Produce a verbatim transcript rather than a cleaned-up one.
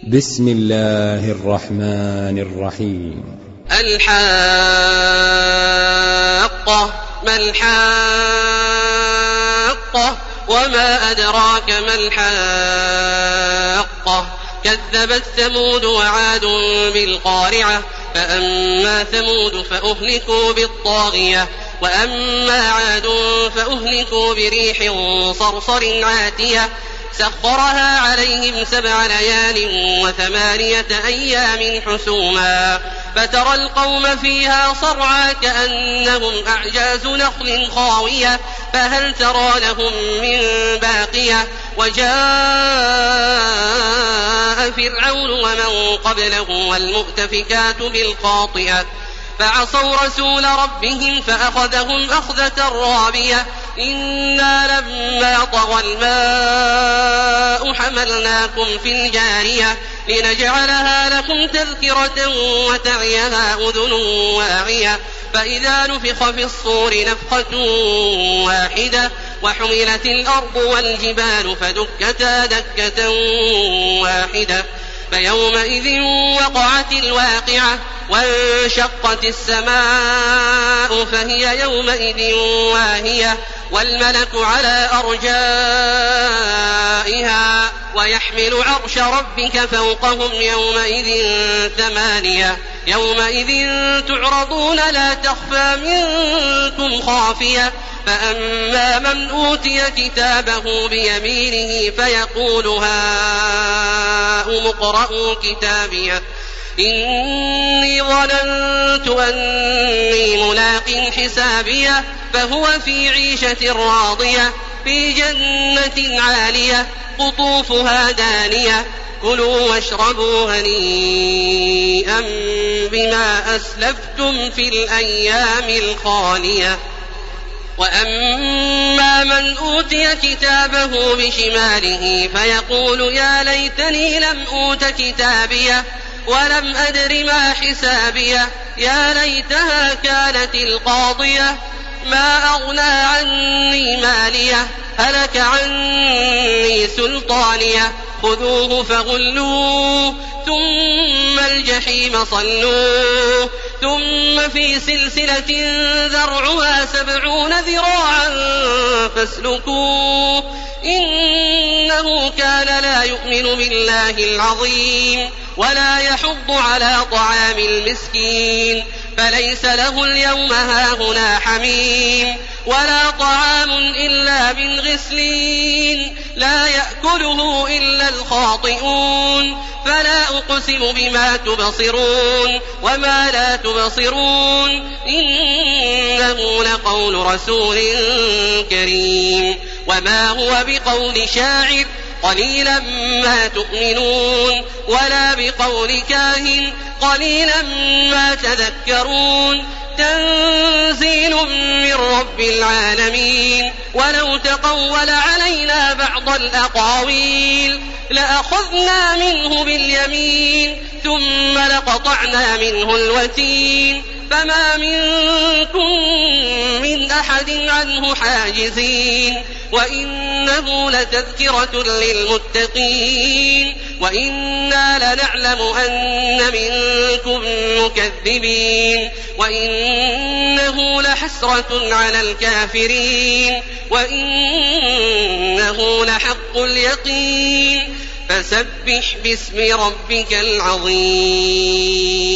بسم الله الرحمن الرحيم. الحاقة. ما الحاقة؟ وما أدراك ما الحاقة؟ كذبت ثمود وعاد بالقارعة. فأما ثمود فأهلكوا بالطاغية، وأما عاد فأهلكوا بريح صرصر عاتية سخرها عليهم سبع ليال وثمانية أيام حسوما، فترى القوم فيها صرعى كأنهم أعجاز نخل خاوية، فهل ترى لهم من باقية؟ وجاء فرعون ومن قبله والمؤتفكات بالخاطئة فعصوا رسول ربهم فأخذهم أخذة رابية. إنا لما طغى الماء حملناكم في الجارية لنجعلها لكم تذكرة وتعيها أذن واعية. فإذا نفخ في الصور نفخة واحدة وحملت الأرض والجبال فدكتا دكة واحدة فيومئذ وقعت الواقعة وانشقت السماء فهي يومئذ واهية والملك على أرجائها ويحمل عرش ربك فوقهم يومئذ ثمانية. يومئذ تعرضون لا تخفى منكم خافية. فأما من أوتي كتابه بيمينه فيقول هاؤم اقرءوا كتابيه إني ظننت أني ملاق حسابيه فهو في عيشة راضية في جنة عالية قطوفها دانية كلوا واشربوا هنيئا بما أسلفتم في الأيام الخالية. وأما من أوتي كتابه بشماله فيقول يا ليتني لم أوت كتابيه ولم أدر ما حسابيه يا ليتها كانت القاضية ما أغنى عني ماليه هلك عني سلطانيه خذوه فغلوه ثم الجحيم صلوه ثم في سلسلة ذرعها سبعون ذراعا فاسلكوه إنه كان لا يؤمن بالله العظيم ولا يحض على طعام المسكين فليس له اليوم هاهنا حميم ولا طعام إلا من غسلين لا يأكله إلا الخاطئون. فلا أقسم بما تبصرون وما لا تبصرون إنه لقول رسول كريم وما هو بقول شاعر قليلا ما تؤمنون ولا بقول كاهن قليلا ما تذكرون تنزيل من رب العالمين. ولو تقول علينا بعض الأقاويل لأخذنا منه باليمين ثم لقطعنا منه الوتين فما منكم من أحد عنه حاجزين. وإنه لتذكرة للمتقين وإنا لنعلم أن منكم مكذبين وإنه لحسرة على الكافرين وإنه لحق اليقين. فسبح باسم ربك العظيم.